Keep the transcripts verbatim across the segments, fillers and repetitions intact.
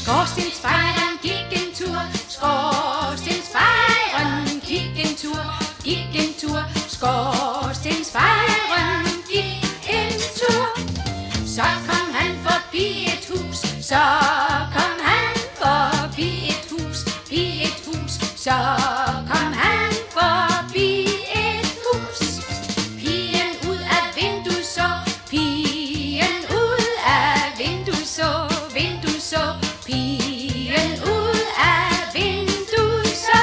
Skorstensfejeren gik en tur, skorstensfejeren gik en tur, gik en tur, skorstensfejeren gik en tur. Så kom han forbi et hus, så kom han forbi et hus, i et hus, så kom han forbi et hus. Pigen ud af vinduet så, pigen ud af vinduet så, vinduet så, pigen ud af vinduet så.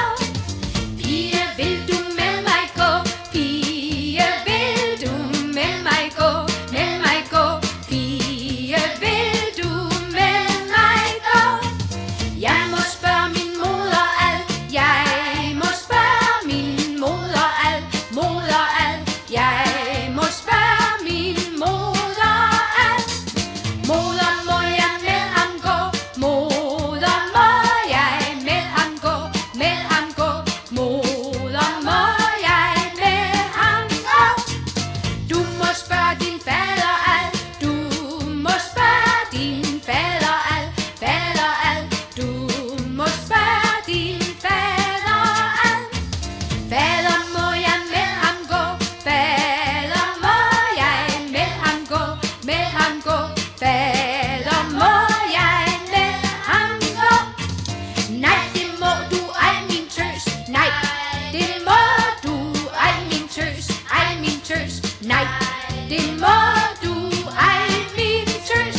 Pige, vil du med mig gå? Pige, vil du med mig gå? Med mig gå? Pige, vil du med mig gå? Jeg må spørge min moder alt, jeg må spørge min moder alt, moder alt, jeg må spørge min moder alt. Moder, må jeg med ham gå? Moder, må jeg med ham gå? Med ham gå? Moder, må jeg med ham gå? Du må spørge din fader alt, du må spørge din fader alt, fader alt, du må spørge din fader alt. Fader, må jeg med ham gå? Fader, må jeg med ham gå? Med ham gå? Fader, må jeg med ham gå? Nej, det må du ej, min tøs. Nej, det må du ej, min tøs. Ej, min tøs. Nej, det må du ej, min tøs.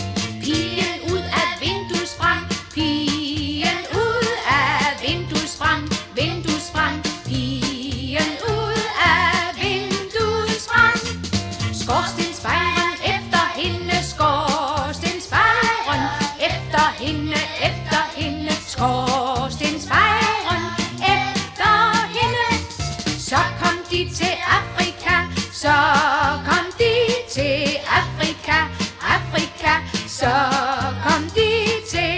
Pigen ud af vinduet sprang, pigen ud af vinduet sprang, vinduet sprang, pigen ud af vinduet sprang. Skorstensfejeren efter hende, skorstensfejeren efter hende, efter hende, skorstensfejeren efter hende. Så kom de til Afrika, så kom de til Afrika, Afrika, så kom de til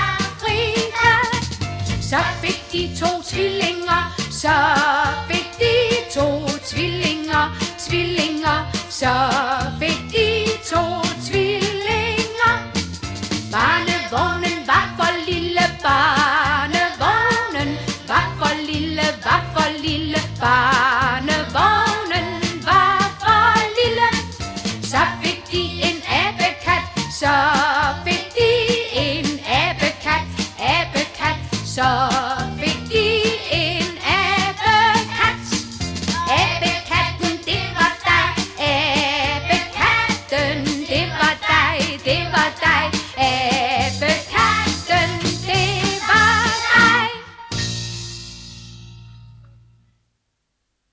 Afrika. Så fik de to tvillinger, så fik de to tvillinger, tvillinger, så fik de to tvillinger. Barnevognen var for lille, barnevognen var for lille, var for lille, barnevognen var for lille. Så fik de en abekat, så fik de en abekat, abekat, så